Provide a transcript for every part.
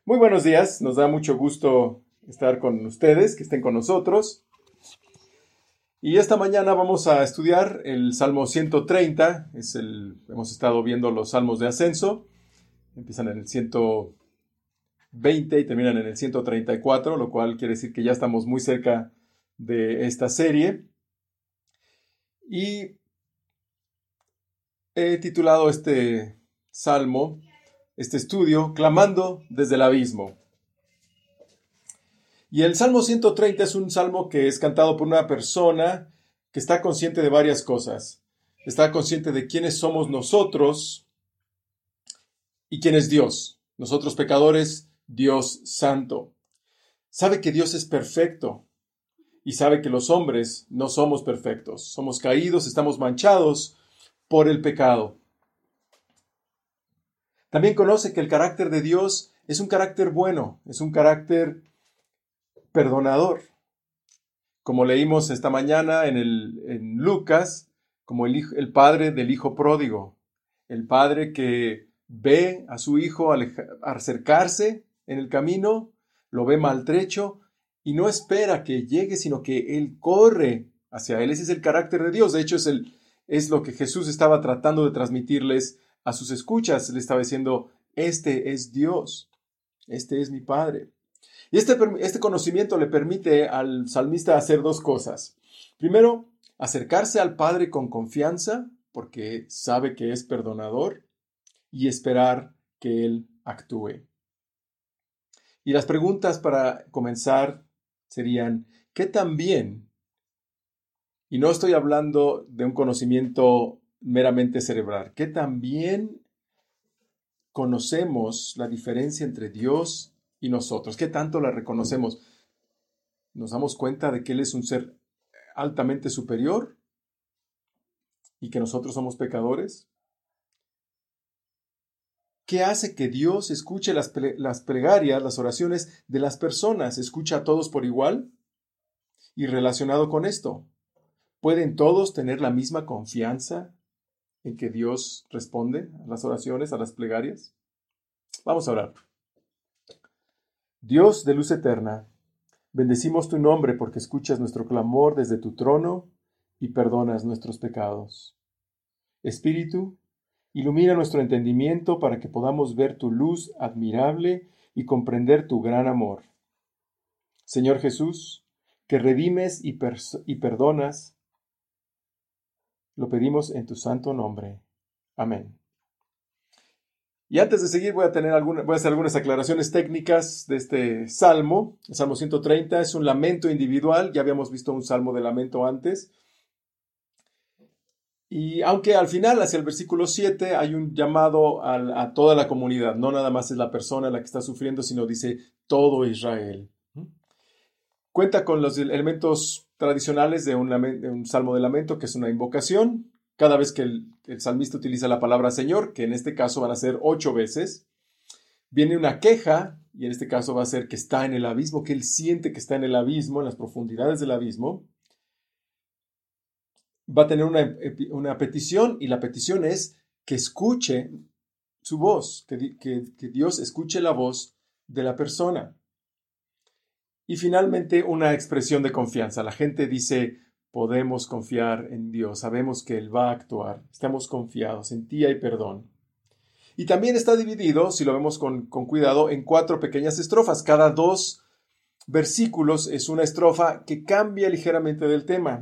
Muy buenos días, nos da mucho gusto estar con ustedes, que estén con nosotros. Y esta mañana vamos a estudiar el Salmo 130, hemos estado viendo los salmos de ascenso, empiezan en el 120 y terminan en el 134, lo cual quiere decir que ya estamos muy cerca de esta serie. Y he titulado este salmo, este estudio, Clamando desde el abismo. Y el Salmo 130 es un salmo que es cantado por una persona que está consciente de varias cosas. Está consciente de quiénes somos nosotros y quién es Dios. Nosotros pecadores, Dios santo. Sabe que Dios es perfecto y sabe que los hombres no somos perfectos. Somos caídos, estamos manchados por el pecado. También conoce que el carácter de Dios es un carácter bueno, es un carácter perdonador. Como leímos esta mañana en Lucas, como el padre del hijo pródigo, el padre que ve a su hijo acercarse en el camino, lo ve maltrecho y no espera que llegue, sino que él corre hacia él. Ese es el carácter de Dios. De hecho, es lo que Jesús estaba tratando de transmitirles a sus escuchas. Le estaba diciendo, este es Dios, este es mi Padre. Y este conocimiento le permite al salmista hacer dos cosas. Primero, acercarse al Padre con confianza, porque sabe que es perdonador, y esperar que Él actúe. Y las preguntas para comenzar serían, ¿qué tan bien? Y no estoy hablando de un conocimiento meramente cerebral. ¿Qué tan bien conocemos la diferencia entre Dios y nosotros? ¿Qué tanto la reconocemos? ¿Nos damos cuenta de que Él es un ser altamente superior y que nosotros somos pecadores? ¿Qué hace que Dios escuche las plegarias, las oraciones de las personas? ¿Escucha a todos por igual? Y relacionado con esto, ¿pueden todos tener la misma confianza en que Dios responde a las oraciones, a las plegarias? Vamos a orar. Dios de luz eterna, bendecimos tu nombre porque escuchas nuestro clamor desde tu trono y perdonas nuestros pecados. Espíritu, ilumina nuestro entendimiento para que podamos ver tu luz admirable y comprender tu gran amor. Señor Jesús, que redimes y perdonas, lo pedimos en tu santo nombre. Amén. Y antes de seguir voy a hacer algunas aclaraciones técnicas de este salmo. El Salmo 130 es un lamento individual. Ya habíamos visto un salmo de lamento antes. Y aunque al final, hacia el versículo 7, hay un llamado a toda la comunidad. No nada más es la persona la que está sufriendo, sino dice todo Israel. Cuenta con los elementos tradicionales de un salmo de lamento, que es una invocación. Cada vez que el salmista utiliza la palabra Señor, que en este caso van a ser 8 veces, viene una queja, y en este caso va a ser que está en el abismo, que él siente que está en el abismo, en las profundidades del abismo. Va a tener una petición, y la petición es que escuche su voz, que Dios escuche la voz de la persona. Y finalmente una expresión de confianza. La gente dice, podemos confiar en Dios, sabemos que Él va a actuar, estamos confiados en ti y perdón. Y también está dividido, si lo vemos con cuidado, en 4 pequeñas estrofas. Cada 2 versículos es una estrofa que cambia ligeramente de tema.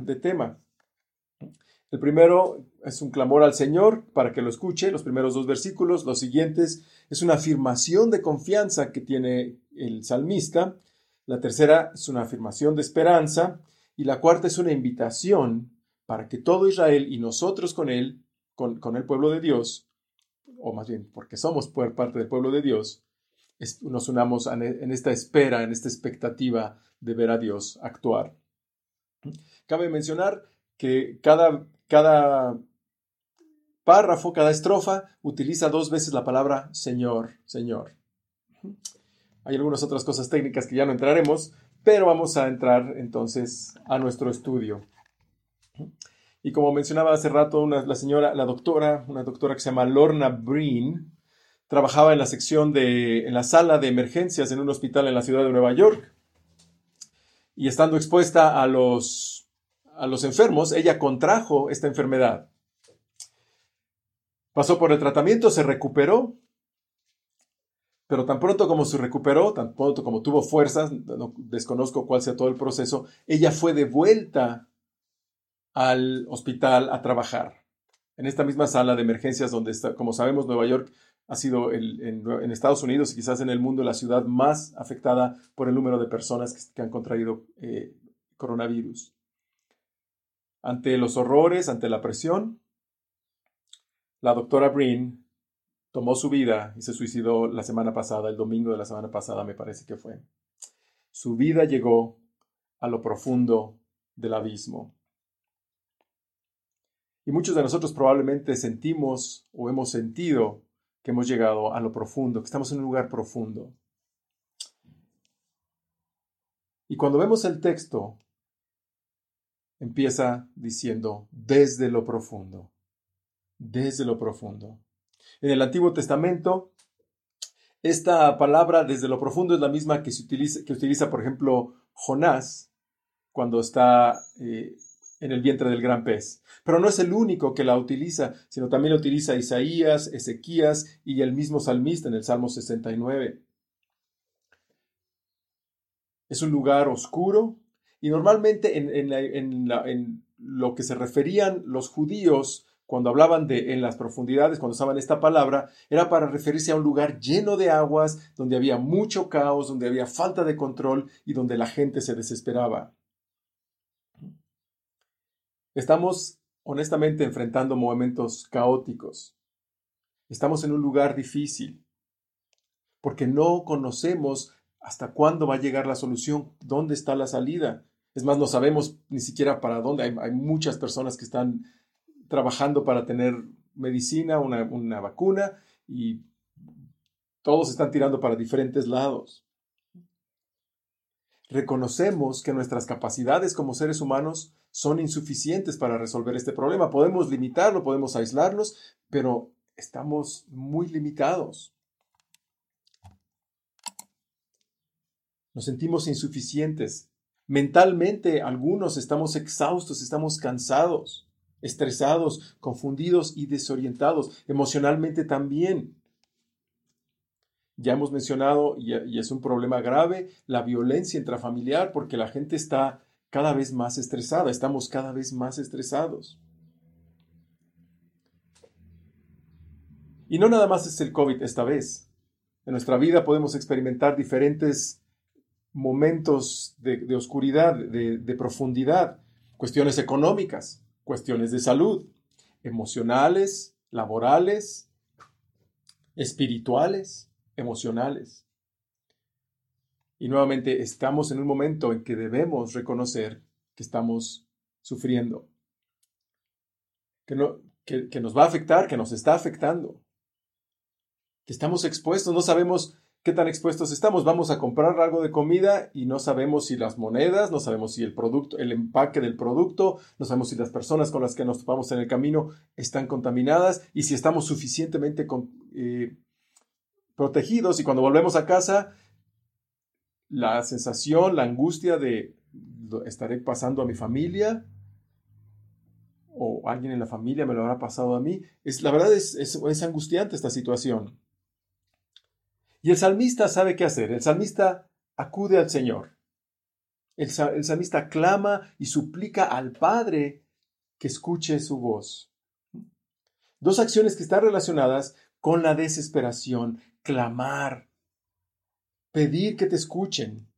El primero es un clamor al Señor para que lo escuche, los primeros 2 versículos. Los siguientes es una afirmación de confianza que tiene el salmista. La tercera es una afirmación de esperanza. Y la cuarta es una invitación para que todo Israel y nosotros con él, con el pueblo de Dios, o más bien porque somos parte del pueblo de Dios, nos unamos en esta espera, en esta expectativa de ver a Dios actuar. Cabe mencionar que cada párrafo, cada estrofa, utiliza 2 veces la palabra Señor, Señor. Hay algunas otras cosas técnicas que ya no entraremos, pero vamos a entrar entonces a nuestro estudio. Y como mencionaba hace rato, una doctora que se llama Lorna Breen, trabajaba en la en la sala de emergencias en un hospital en la ciudad de Nueva York. Y estando expuesta a los enfermos, ella contrajo esta enfermedad. Pasó por el tratamiento, se recuperó, pero tan pronto como se recuperó, tan pronto como tuvo fuerzas, no, desconozco cuál sea todo el proceso, ella fue de vuelta al hospital a trabajar. En esta misma sala de emergencias donde está, como sabemos, Nueva York ha sido en Estados Unidos y quizás en el mundo la ciudad más afectada por el número de personas que han contraído coronavirus. Ante los horrores, ante la presión, la doctora Breen tomó su vida y se suicidó la semana pasada, el domingo de la semana pasada me parece que fue. Su vida llegó a lo profundo del abismo. Y muchos de nosotros probablemente sentimos o hemos sentido que hemos llegado a lo profundo, que estamos en un lugar profundo. Y cuando vemos el texto, empieza diciendo, desde lo profundo, desde lo profundo. En el Antiguo Testamento, esta palabra desde lo profundo es la misma que utiliza, por ejemplo, Jonás cuando está en el vientre del gran pez. Pero no es el único que la utiliza, sino también la utiliza Isaías, Ezequías y el mismo salmista en el Salmo 69. Es un lugar oscuro y normalmente en lo que se referían los judíos cuando hablaban en las profundidades, cuando usaban esta palabra, era para referirse a un lugar lleno de aguas, donde había mucho caos, donde había falta de control y donde la gente se desesperaba. Estamos honestamente enfrentando momentos caóticos. Estamos en un lugar difícil porque no conocemos hasta cuándo va a llegar la solución, dónde está la salida. Es más, no sabemos ni siquiera para dónde. Hay muchas personas que están trabajando para tener medicina, una vacuna, y todos están tirando para diferentes lados. Reconocemos que nuestras capacidades como seres humanos son insuficientes para resolver este problema. Podemos limitarlo, podemos aislarnos, pero estamos muy limitados. Nos sentimos insuficientes. Mentalmente, algunos estamos exhaustos, estamos cansados, estresados, confundidos y desorientados. Emocionalmente también. Ya hemos mencionado, y es un problema grave, la violencia intrafamiliar, porque la gente está cada vez más estresada, estamos cada vez más estresados. Y no nada más es el COVID esta vez. En nuestra vida podemos experimentar diferentes momentos de oscuridad, de profundidad, cuestiones económicas, cuestiones de salud, emocionales, laborales, espirituales, emocionales. Y nuevamente estamos en un momento en que debemos reconocer que estamos sufriendo, que nos va a afectar, que nos está afectando, que estamos expuestos, no sabemos qué tan expuestos estamos. Vamos a comprar algo de comida y no sabemos si las monedas, no sabemos si el producto, el empaque del producto, no sabemos si las personas con las que nos topamos en el camino están contaminadas y si estamos suficientemente protegidos. Y cuando volvemos a casa, la sensación, la angustia de estaré pasando a mi familia o alguien en la familia me lo habrá pasado a mí. La verdad es angustiante esta situación. Y el salmista sabe qué hacer. El salmista acude al Señor. El salmista clama y suplica al Padre que escuche su voz. Dos acciones que están relacionadas con la desesperación. Clamar. Pedir que te escuchen.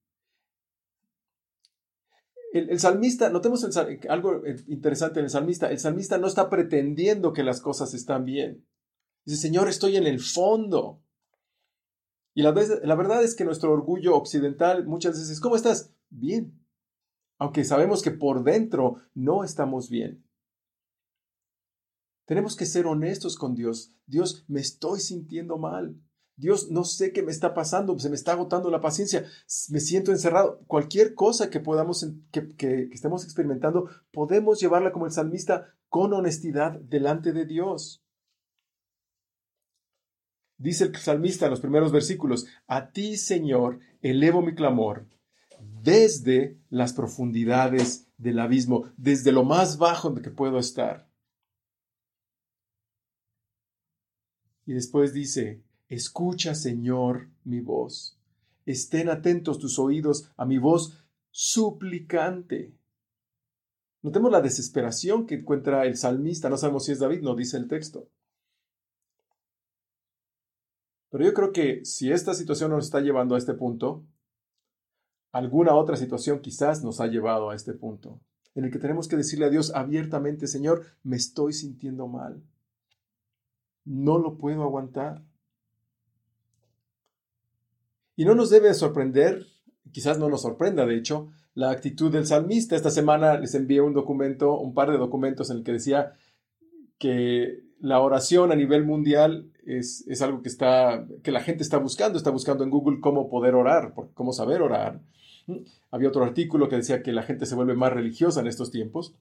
El salmista, notemos algo interesante en el salmista no está pretendiendo que las cosas están bien. Dice, Señor, estoy en el fondo. Y la verdad es que nuestro orgullo occidental muchas veces es, ¿cómo estás? Bien. Aunque sabemos que por dentro no estamos bien. Tenemos que ser honestos con Dios. Dios, me estoy sintiendo mal. Dios, no sé qué me está pasando, se me está agotando la paciencia, me siento encerrado. Cualquier cosa que que estemos experimentando, podemos llevarla como el salmista con honestidad delante de Dios. Dice el salmista en los primeros versículos, a ti, Señor, elevo mi clamor desde las profundidades del abismo, desde lo más bajo de que puedo estar. Y después dice, escucha, Señor, mi voz. Estén atentos tus oídos a mi voz suplicante. Notemos la desesperación que encuentra el salmista. No sabemos si es David, no dice el texto. Pero yo creo que si esta situación nos está llevando a este punto, alguna otra situación quizás nos ha llevado a este punto, en el que tenemos que decirle a Dios abiertamente, Señor, me estoy sintiendo mal. No lo puedo aguantar. Y no nos debe sorprender, quizás no nos sorprenda, de hecho, la actitud del salmista. Esta semana les envié un par de documentos en el que decía que la oración a nivel mundial es algo que la gente está buscando en Google cómo poder orar, cómo saber orar. Había otro artículo que decía que la gente se vuelve más religiosa en estos tiempos.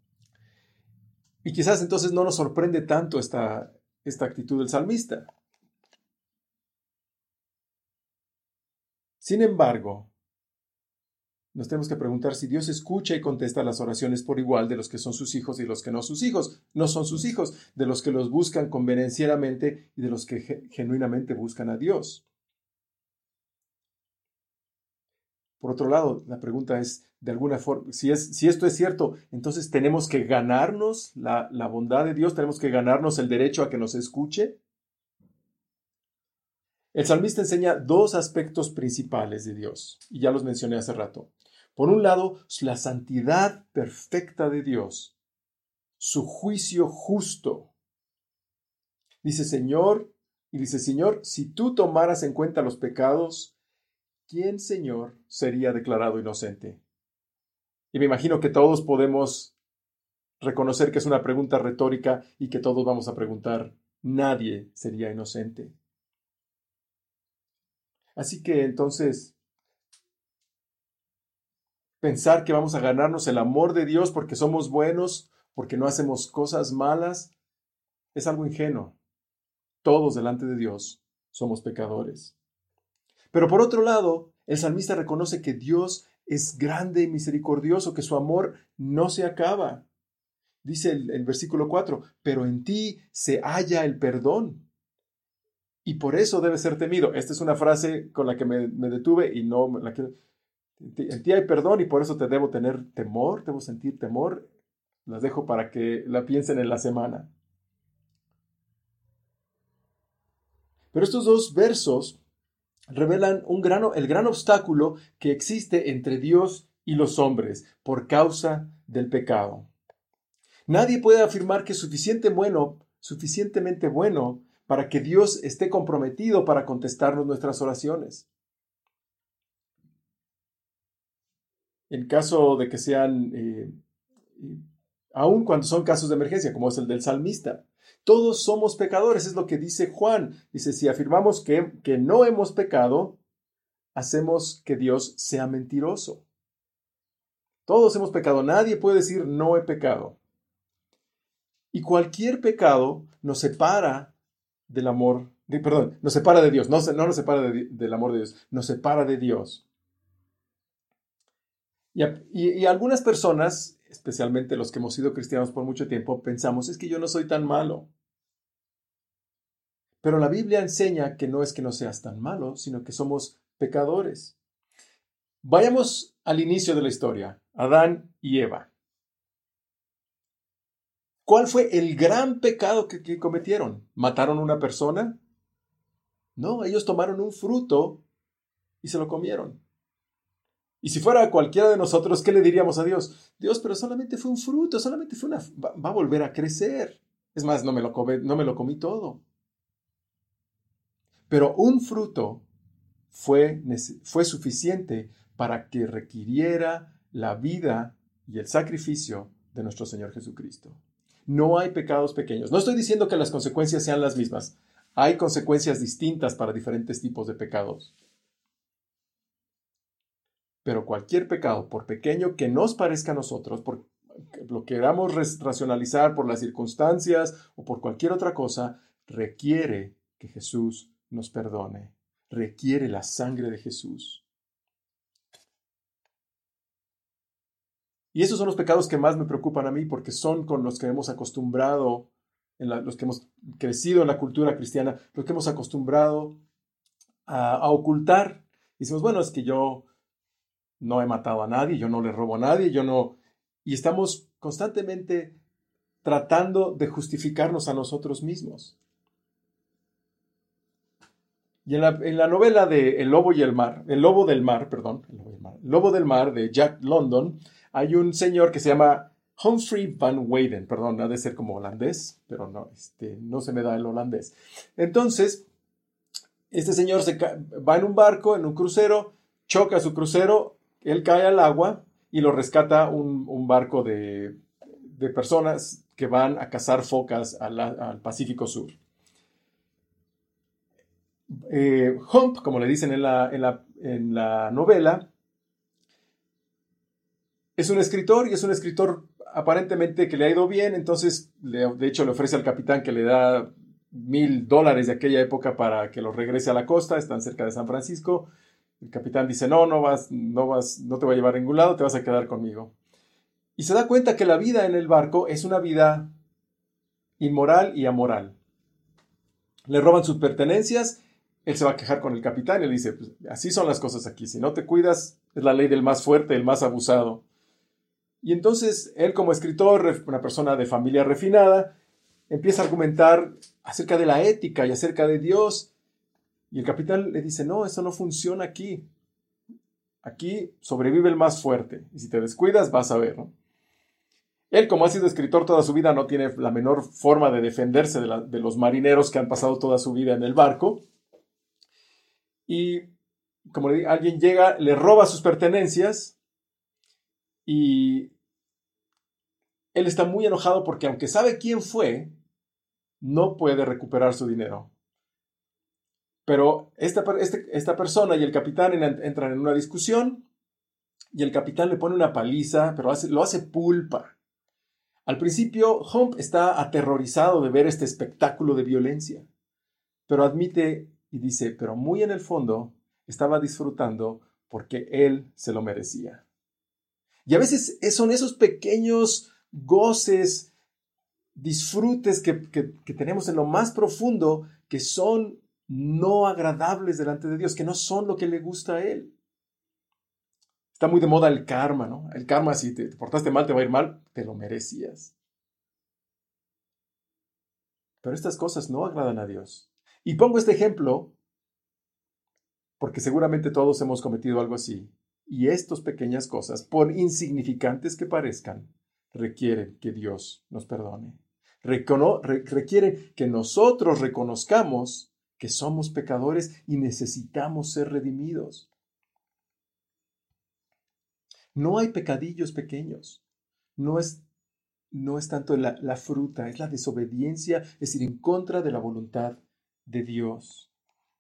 Y quizás entonces no nos sorprende tanto esta actitud del salmista. Sin embargo, nos tenemos que preguntar si Dios escucha y contesta las oraciones por igual de los que son sus hijos y los que no sus hijos. No son sus hijos, de los que los buscan convenencieramente y de los que genuinamente buscan a Dios. Por otro lado, la pregunta es, de alguna forma, si esto es cierto, entonces tenemos que ganarnos la bondad de Dios, tenemos que ganarnos el derecho a que nos escuche. El salmista enseña dos aspectos principales de Dios, y ya los mencioné hace rato. Por un lado, la santidad perfecta de Dios, su juicio justo. Dice, Señor, si tú tomaras en cuenta los pecados, ¿quién, Señor, sería declarado inocente? Y me imagino que todos podemos reconocer que es una pregunta retórica y que todos vamos a preguntar, nadie sería inocente. Así que entonces, pensar que vamos a ganarnos el amor de Dios porque somos buenos, porque no hacemos cosas malas, es algo ingenuo. Todos delante de Dios somos pecadores. Pero por otro lado, el salmista reconoce que Dios es grande y misericordioso, que su amor no se acaba. Dice el versículo 4, pero en ti se halla el perdón. Y por eso debe ser temido. Esta es una frase con la que me detuve y no la quiero. En ti hay perdón y por eso te debo tener temor, debo sentir temor. Las dejo para que la piensen en la semana. Pero estos dos versos revelan el gran obstáculo que existe entre Dios y los hombres por causa del pecado. Nadie puede afirmar que es suficientemente bueno para que Dios esté comprometido para contestarnos nuestras oraciones. En caso de que sean, aun cuando son casos de emergencia, como es el del salmista, todos somos pecadores, es lo que dice Juan. Dice, si afirmamos que no hemos pecado, hacemos que Dios sea mentiroso. Todos hemos pecado, nadie puede decir no he pecado. Y cualquier pecado nos separa del amor, nos separa de Dios, no nos separa del amor de Dios, nos separa de Dios. Y algunas personas, especialmente los que hemos sido cristianos por mucho tiempo, pensamos, es que yo no soy tan malo. Pero la Biblia enseña que no es que no seas tan malo, sino que somos pecadores. Vayamos al inicio de la historia, Adán y Eva. ¿Cuál fue el gran pecado que cometieron? ¿Mataron a una persona? No, ellos tomaron un fruto y se lo comieron. Y si fuera cualquiera de nosotros, ¿qué le diríamos a Dios? Dios, pero solamente fue un fruto, solamente fue va a volver a crecer. Es más, no me lo comí todo. Pero un fruto fue suficiente para que requiriera la vida y el sacrificio de nuestro Señor Jesucristo. No hay pecados pequeños. No estoy diciendo que las consecuencias sean las mismas. Hay consecuencias distintas para diferentes tipos de pecados. Pero cualquier pecado, por pequeño que nos parezca a nosotros, por lo queramos racionalizar por las circunstancias o por cualquier otra cosa, requiere que Jesús nos perdone. Requiere la sangre de Jesús. Y esos son los pecados que más me preocupan a mí, porque son con los que hemos acostumbrado, los que hemos crecido en la cultura cristiana, los que hemos acostumbrado a ocultar. Y decimos, bueno, es que yo no he matado a nadie, yo no le robo a nadie, yo no... Y estamos constantemente tratando de justificarnos a nosotros mismos. Y en la novela de El Lobo del Mar de Jack London, hay un señor que se llama Humphrey Van Weyden, perdón, ha de ser como holandés, pero no, no se me da el holandés. Entonces, este señor va en un barco, en un crucero, choca su crucero, él cae al agua y lo rescata un barco de personas que van a cazar focas al Pacífico Sur. Hump, como le dicen en la novela, es un escritor y es un escritor aparentemente que le ha ido bien, entonces de hecho le ofrece al capitán que le da $1,000 de aquella época para que lo regrese a la costa, están cerca de San Francisco. El capitán dice, no te voy a llevar a ningún lado, te vas a quedar conmigo. Y se da cuenta que la vida en el barco es una vida inmoral y amoral. Le roban sus pertenencias, él se va a quejar con el capitán y le dice, pues, así son las cosas aquí, si no te cuidas, es la ley del más fuerte, el más abusado. Y entonces él, como escritor, una persona de familia refinada, empieza a argumentar acerca de la ética y acerca de Dios. Y el capitán le dice, no, eso no funciona aquí. Aquí sobrevive el más fuerte. Y si te descuidas, vas a ver, ¿no? Él, como ha sido escritor toda su vida, no tiene la menor forma de defenderse de los marineros que han pasado toda su vida en el barco. Y, como le digo, alguien llega, le roba sus pertenencias y él está muy enojado porque, aunque sabe quién fue, no puede recuperar su dinero. Pero esta persona y el capitán entran en una discusión y el capitán le pone una paliza, pero lo hace pulpa. Al principio, Hump está aterrorizado de ver este espectáculo de violencia, pero admite y dice, pero muy en el fondo estaba disfrutando porque él se lo merecía. Y a veces son esos pequeños goces, disfrutes que tenemos en lo más profundo que son no agradables delante de Dios, que no son lo que le gusta a Él. Está muy de moda el karma, ¿no? El karma, si te portaste mal, te va a ir mal, te lo merecías. Pero estas cosas no agradan a Dios. Y pongo este ejemplo porque seguramente todos hemos cometido algo así. Y estas pequeñas cosas, por insignificantes que parezcan, requieren que Dios nos perdone. Requieren que nosotros reconozcamos que somos pecadores y necesitamos ser redimidos. No hay pecadillos pequeños. No es tanto la fruta, es la desobediencia, es decir, en contra de la voluntad de Dios.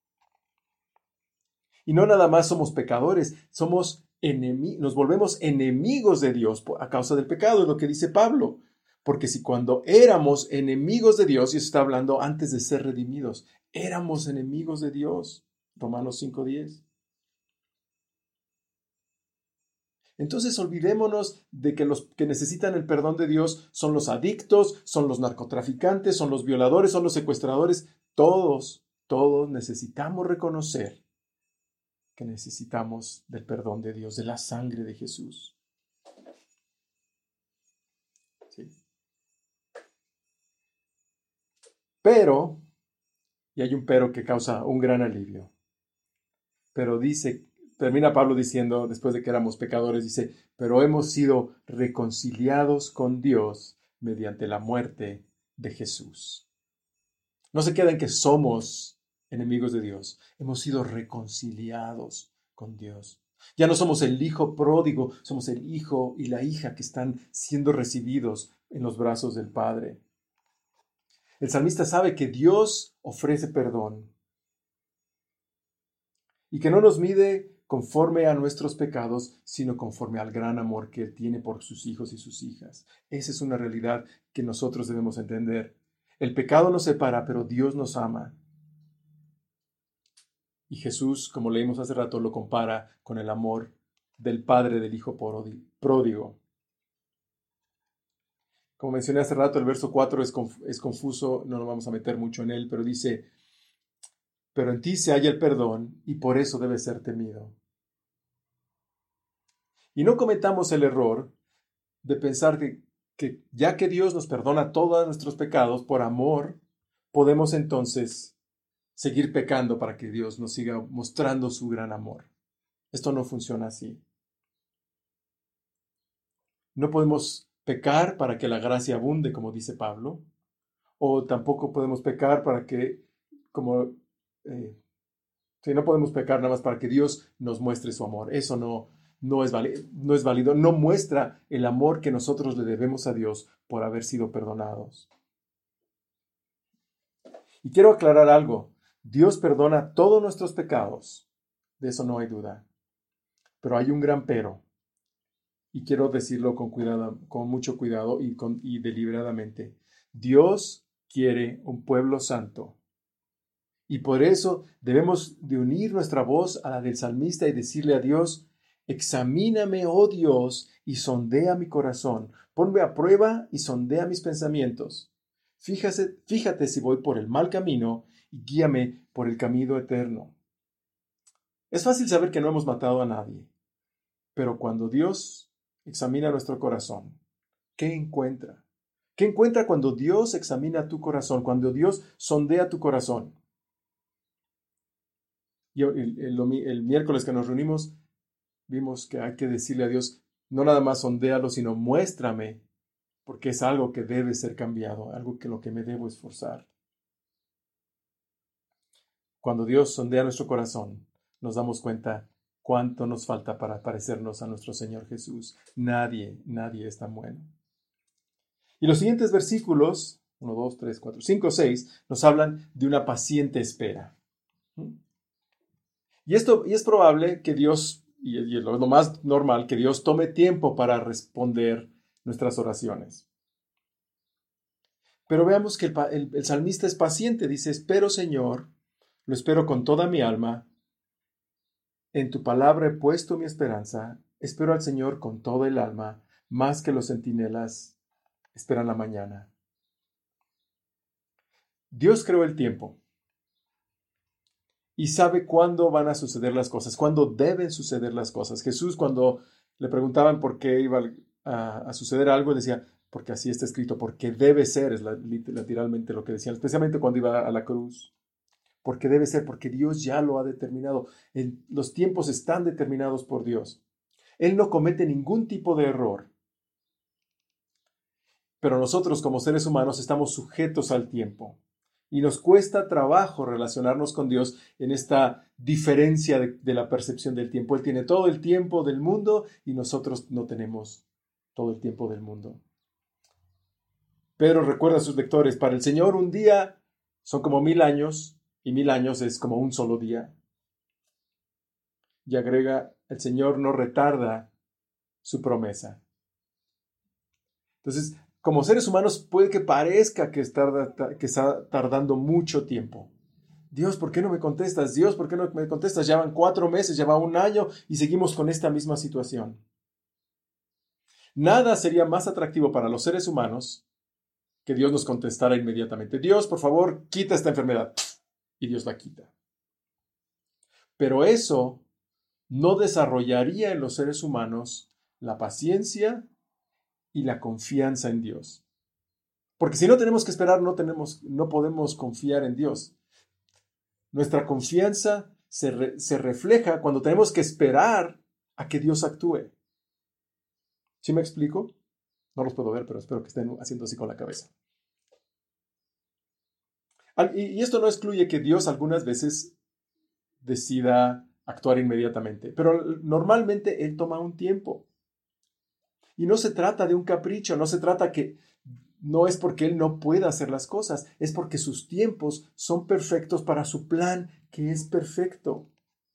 Y no nada más somos pecadores, nos volvemos enemigos de Dios a causa del pecado, es lo que dice Pablo. Porque si cuando éramos enemigos de Dios, y eso está hablando antes de ser redimidos, éramos enemigos de Dios, Romanos 5:10. Entonces olvidémonos de que los que necesitan el perdón de Dios son los adictos, son los narcotraficantes, son los violadores, son los secuestradores. Todos necesitamos reconocer que necesitamos del perdón de Dios, de la sangre de Jesús. ¿Sí? Pero, y hay un pero que causa un gran alivio, pero termina Pablo diciendo, después de que éramos pecadores, dice, pero hemos sido reconciliados con Dios mediante la muerte de Jesús. No se queda en que somos enemigos de Dios, hemos sido reconciliados con Dios. Ya no somos el hijo pródigo, somos el hijo y la hija que están siendo recibidos en los brazos del Padre. El salmista sabe que Dios ofrece perdón y que no nos mide conforme a nuestros pecados, sino conforme al gran amor que Él tiene por sus hijos y sus hijas. Esa es una realidad que nosotros debemos entender. El pecado nos separa, pero Dios nos ama. Y Jesús, como leímos hace rato, lo compara con el amor del padre del hijo pródigo. Como mencioné hace rato, el verso 4 es confuso, no nos vamos a meter mucho en él, pero dice, pero en ti se halla el perdón y por eso debe ser temido. Y no cometamos el error de pensar que ya que Dios nos perdona todos nuestros pecados, por amor, podemos entonces seguir pecando para que Dios nos siga mostrando su gran amor. Esto no funciona así. No podemos pecar para que la gracia abunde, como dice Pablo, o tampoco podemos pecar para que, no podemos pecar nada más para que Dios nos muestre su amor. Eso no es válido, no muestra el amor que nosotros le debemos a Dios por haber sido perdonados. Y quiero aclarar algo, Dios perdona todos nuestros pecados, de eso no hay duda, pero hay un gran pero, y quiero decirlo con cuidado, con mucho cuidado y deliberadamente. Dios quiere un pueblo santo, y por eso debemos de unir nuestra voz a la del salmista y decirle a Dios, examíname, oh Dios, y sondea mi corazón. Ponme a prueba y sondea mis pensamientos. Fíjate si voy por el mal camino y guíame por el camino eterno. Es fácil saber que no hemos matado a nadie, pero cuando Dios examina nuestro corazón, ¿qué encuentra? ¿Qué encuentra cuando Dios examina tu corazón, cuando Dios sondea tu corazón? Y el miércoles que nos reunimos, vimos que hay que decirle a Dios, no nada más sondéalo, sino muéstrame, porque es algo que debe ser cambiado, algo que lo que me debo esforzar. Cuando Dios sondea nuestro corazón, nos damos cuenta cuánto nos falta para parecernos a nuestro Señor Jesús. Nadie es tan bueno. Y los siguientes versículos, 1, 2, 3, 4, 5, 6, nos hablan de una paciente espera. Y es probable que Dios, y es lo más normal, que Dios tome tiempo para responder nuestras oraciones. Pero veamos que el salmista es paciente, dice, espero Señor, lo espero con toda mi alma, en tu palabra he puesto mi esperanza, espero al Señor con toda el alma, más que los centinelas esperan la mañana. Dios creó el tiempo y sabe cuándo van a suceder las cosas, cuándo deben suceder las cosas. Jesús, cuando le preguntaban por qué iba a suceder algo, decía, porque así está escrito, porque debe ser, es literalmente lo que decían, especialmente cuando iba a la cruz. Porque debe ser, porque Dios ya lo ha determinado. Los tiempos están determinados por Dios. Él no comete ningún tipo de error. Pero nosotros como seres humanos estamos sujetos al tiempo. Y nos cuesta trabajo relacionarnos con Dios en esta diferencia de la percepción del tiempo. Él tiene todo el tiempo del mundo y nosotros no tenemos todo el tiempo del mundo. Pedro recuerda a sus lectores, para el Señor un día son como 1000 años y 1000 años es como un solo día. Y agrega, el Señor no retarda su promesa. Entonces, como seres humanos puede que parezca que está tardando mucho tiempo. Dios, ¿por qué no me contestas? Dios, ¿por qué no me contestas? Ya van 4 meses, ya va 1 año y seguimos con esta misma situación. Nada sería más atractivo para los seres humanos que Dios nos contestara inmediatamente. Dios, por favor, quita esta enfermedad. Y Dios la quita. Pero eso no desarrollaría en los seres humanos la paciencia y la confianza en Dios. Porque si no tenemos que esperar, no podemos confiar en Dios. Nuestra confianza se refleja cuando tenemos que esperar a que Dios actúe. ¿Sí me explico? No los puedo ver, pero espero que estén haciendo así con la cabeza. Y esto no excluye que Dios algunas veces decida actuar inmediatamente, pero normalmente Él toma un tiempo. Y no se trata de un capricho, no es porque Él no pueda hacer las cosas, es porque sus tiempos son perfectos para su plan, que es perfecto.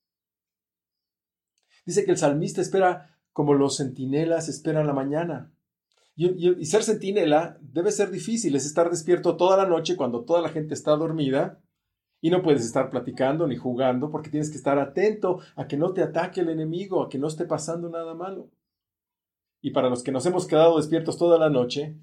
Dice que el salmista espera como los centinelas esperan la mañana. Y ser centinela debe ser difícil, es estar despierto toda la noche cuando toda la gente está dormida Y no puedes estar platicando ni jugando porque tienes que estar atento a que no te ataque el enemigo, a que no esté pasando nada malo. Y para los que nos hemos quedado despiertos toda la noche,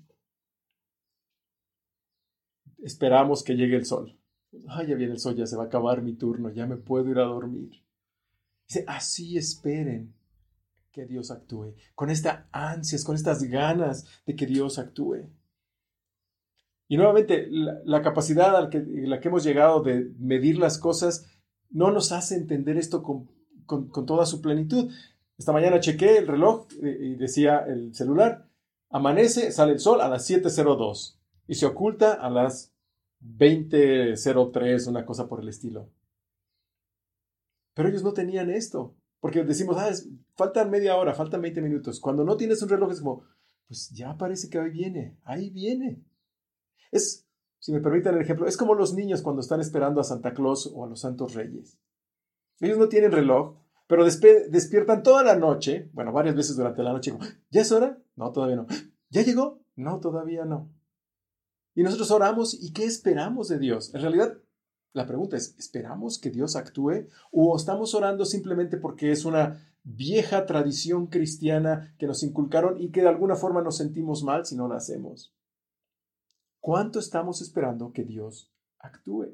esperamos que llegue el sol. Ay, ya viene el sol, ya se va a acabar mi turno, ya me puedo ir a dormir. Dice, así esperen que Dios actúe, con estas ansias, con estas ganas de que Dios actúe. Y nuevamente, la capacidad a la que hemos llegado de medir las cosas no nos hace entender esto con toda su plenitud. Esta mañana chequé el reloj y decía el celular, amanece, sale el sol a las 7:02 y se oculta a las 20:03, una cosa por el estilo. Pero ellos no tenían esto, porque decimos, faltan media hora, faltan 20 minutos. Cuando no tienes un reloj es como, pues ya parece que ahí viene, ahí viene. Si me permiten el ejemplo, es como los niños cuando están esperando a Santa Claus o a los Santos Reyes. Ellos no tienen reloj, pero despiertan toda la noche, bueno, varias veces durante la noche, ¿ya es hora? No, todavía no. ¿Ya llegó? No, todavía no. Y nosotros oramos, ¿y qué esperamos de Dios? En realidad, la pregunta es, ¿esperamos que Dios actúe o estamos orando simplemente porque es una vieja tradición cristiana que nos inculcaron y que de alguna forma nos sentimos mal si no la hacemos? ¿Cuánto estamos esperando que Dios actúe?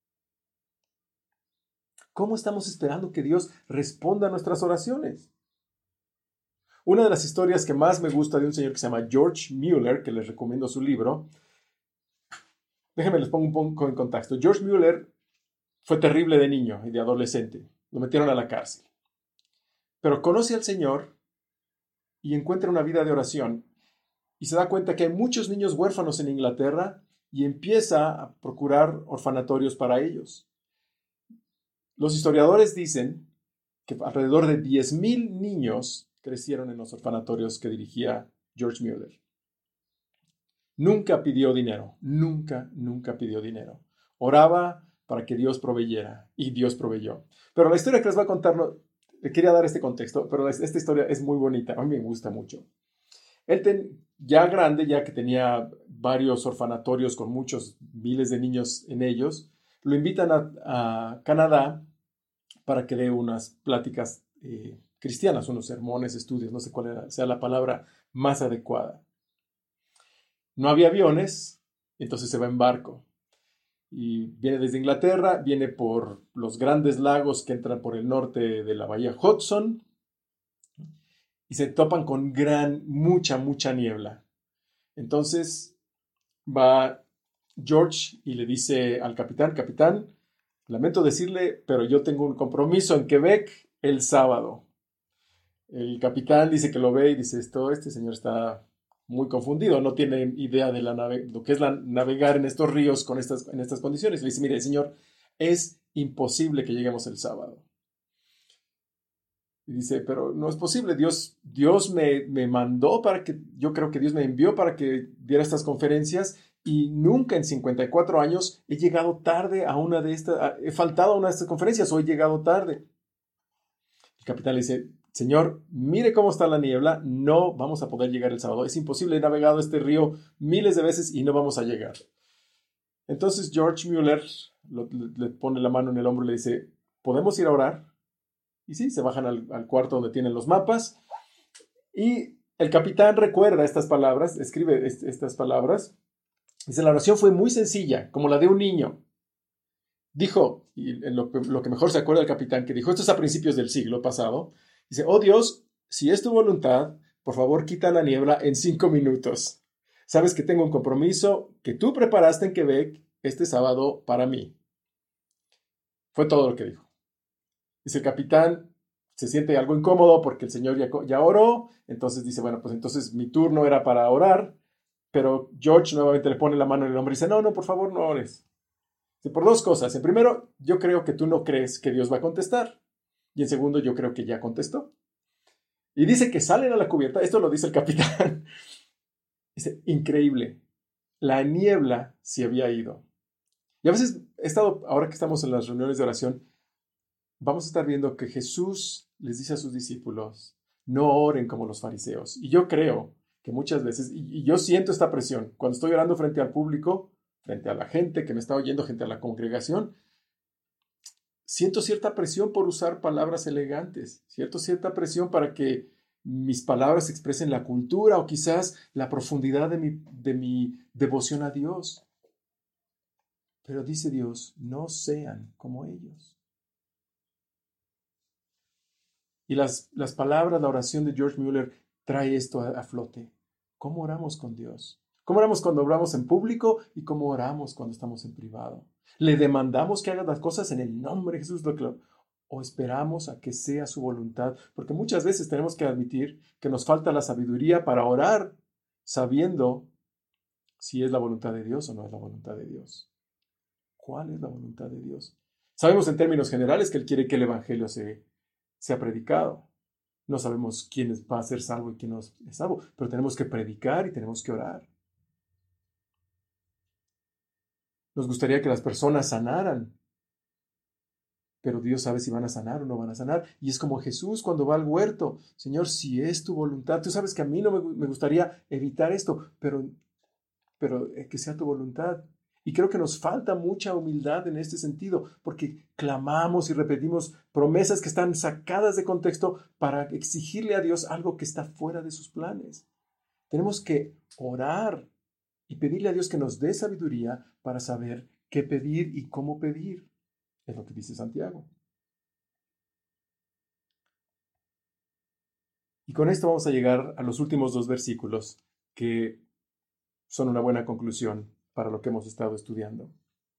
¿Cómo estamos esperando que Dios responda a nuestras oraciones? Una de las historias que más me gusta de un señor que se llama George Mueller, que les recomiendo su libro, déjenme les pongo un poco en contexto. George Mueller fue terrible de niño y de adolescente. Lo metieron a la cárcel. Pero conoce al Señor y encuentra una vida de oración y se da cuenta que hay muchos niños huérfanos en Inglaterra y empieza a procurar orfanatorios para ellos. Los historiadores dicen que alrededor de 10,000 niños crecieron en los orfanatorios que dirigía George Mueller. Nunca pidió dinero, nunca pidió dinero. Oraba para que Dios proveyera y Dios proveyó. Pero la historia que les voy a contar, le quería dar este contexto, pero esta historia es muy bonita, a mí me gusta mucho. Él ya grande, ya que tenía varios orfanatorios con muchos miles de niños en ellos, lo invitan a Canadá para que dé unas pláticas cristianas, unos sermones, estudios, no sé cuál sea la palabra más adecuada. No había aviones, entonces se va en barco. Y viene desde Inglaterra, viene por los grandes lagos que entran por el norte de la bahía Hudson y se topan con mucha niebla. Entonces va George y le dice al capitán, lamento decirle, pero yo tengo un compromiso en Quebec el sábado. El capitán dice que lo ve y dice, este señor está muy confundido, no tiene idea de lo que es navegar en estos ríos en estas condiciones. Le dice, mire, señor, es imposible que lleguemos el sábado. Y dice, pero no es posible, Dios me mandó yo creo que Dios me envió para que diera estas conferencias y nunca en 54 años he llegado tarde he faltado a una de estas conferencias o he llegado tarde. El capitán le dice, señor, mire cómo está la niebla, no vamos a poder llegar el sábado, es imposible, he navegado este río miles de veces y no vamos a llegar. Entonces George Mueller le pone la mano en el hombro y le dice, ¿podemos ir a orar? Y sí, se bajan al cuarto donde tienen los mapas y el capitán recuerda estas palabras, escribe estas palabras. Dice, la oración fue muy sencilla, como la de un niño. Dijo, y lo que mejor se acuerda el capitán, que dijo, esto es a principios del siglo pasado, dice, oh Dios, si es tu voluntad, por favor quita la niebla en 5 minutos. Sabes que tengo un compromiso que tú preparaste en Quebec este sábado para mí. Fue todo lo que dijo. Dice el capitán, se siente algo incómodo porque el señor ya oró, entonces dice, bueno, pues entonces mi turno era para orar, pero George nuevamente le pone la mano en el hombro y dice, no, por favor no ores. Dice, por 2 cosas. En primero, yo creo que tú no crees que Dios va a contestar. Y en segundo, yo creo que ya contestó. Y dice que salen a la cubierta, esto lo dice el capitán. Dice, increíble, la niebla se había ido. Y a veces ahora que estamos en las reuniones de oración, vamos a estar viendo que Jesús les dice a sus discípulos, no oren como los fariseos. Y yo creo que muchas veces, y yo siento esta presión, cuando estoy orando frente al público, frente a la gente que me está oyendo, frente a la congregación, siento cierta presión por usar palabras elegantes, cierta presión para que mis palabras expresen la cultura o quizás la profundidad de mi devoción a Dios. Pero dice Dios, no sean como ellos. Y las palabras, la oración de George Mueller trae esto a flote. ¿Cómo oramos con Dios? ¿Cómo oramos cuando oramos en público y cómo oramos cuando estamos en privado? ¿Le demandamos que haga las cosas en el nombre de Jesús? ¿O esperamos a que sea su voluntad? Porque muchas veces tenemos que admitir que nos falta la sabiduría para orar sabiendo si es la voluntad de Dios o no es la voluntad de Dios. ¿Cuál es la voluntad de Dios? Sabemos en términos generales que Él quiere que el Evangelio sea predicado. No sabemos quién va a ser salvo y quién no es salvo, pero tenemos que predicar y tenemos que orar. Nos gustaría que las personas sanaran, pero Dios sabe si van a sanar o no van a sanar. Y es como Jesús cuando va al huerto. Señor, si es tu voluntad, tú sabes que a mí no me gustaría evitar esto, pero que sea tu voluntad. Y creo que nos falta mucha humildad en este sentido, porque clamamos y repetimos promesas que están sacadas de contexto para exigirle a Dios algo que está fuera de sus planes. Tenemos que orar y pedirle a Dios que nos dé sabiduría para saber qué pedir y cómo pedir. Es lo que dice Santiago. Y con esto vamos a llegar a los últimos 2 versículos que son una buena conclusión para lo que hemos estado estudiando.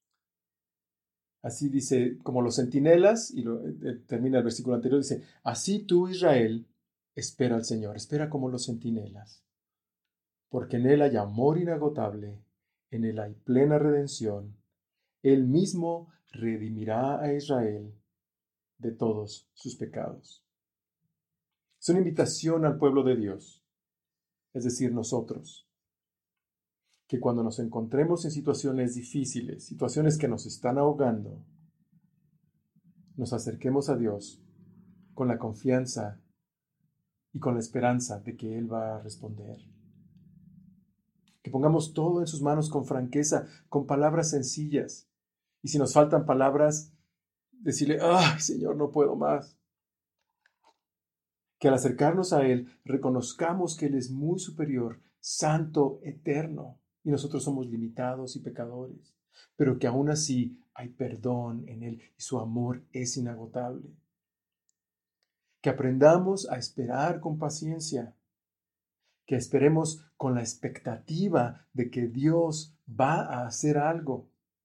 Así dice, como los centinelas, y termina el versículo anterior, dice, así tú, Israel, espera al Señor, espera como los centinelas, porque en Él hay amor inagotable, en Él hay plena redención, Él mismo redimirá a Israel de todos sus pecados. Es una invitación al pueblo de Dios, es decir, nosotros, que cuando nos encontremos en situaciones difíciles, situaciones que nos están ahogando, nos acerquemos a Dios con la confianza y con la esperanza de que Él va a responder. Que pongamos todo en sus manos con franqueza, con palabras sencillas. Y si nos faltan palabras, decirle, ¡ay, Señor, no puedo más! Que al acercarnos a Él, reconozcamos que Él es muy superior, santo, eterno, y nosotros somos limitados y pecadores, pero que aún así hay perdón en Él y su amor es inagotable. Que aprendamos a esperar con paciencia, que esperemos con la expectativa de que Dios va a hacer algo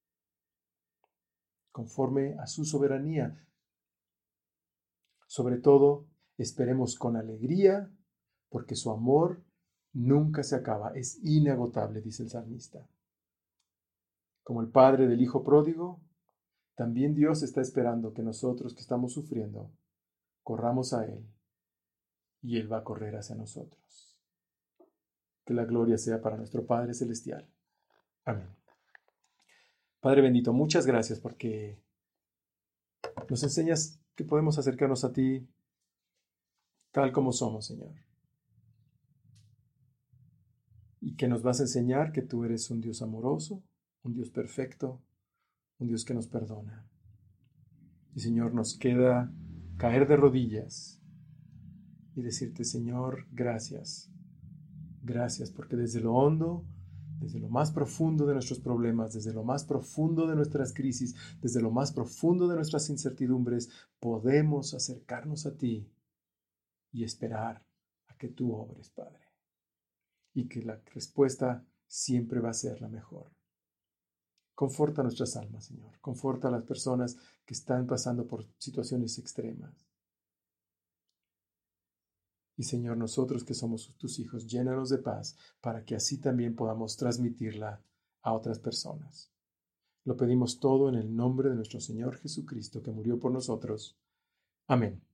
conforme a su soberanía. Sobre todo, esperemos con alegría, porque su amor nunca se acaba, es inagotable, dice el salmista. Como el padre del hijo pródigo, también Dios está esperando que nosotros que estamos sufriendo, corramos a Él y Él va a correr hacia nosotros. Que la gloria sea para nuestro Padre Celestial. Amén. Padre bendito, muchas gracias porque nos enseñas que podemos acercarnos a ti tal como somos, Señor. Y que nos vas a enseñar que tú eres un Dios amoroso, un Dios perfecto, un Dios que nos perdona. Y Señor, nos queda caer de rodillas y decirte, Señor, gracias. Gracias porque desde lo hondo, desde lo más profundo de nuestros problemas, desde lo más profundo de nuestras crisis, desde lo más profundo de nuestras incertidumbres, podemos acercarnos a ti y esperar a que tú obres, Padre. Y que la respuesta siempre va a ser la mejor. Conforta nuestras almas, Señor. Conforta a las personas que están pasando por situaciones extremas. Y Señor, nosotros que somos tus hijos, llénanos de paz para que así también podamos transmitirla a otras personas. Lo pedimos todo en el nombre de nuestro Señor Jesucristo, que murió por nosotros. Amén.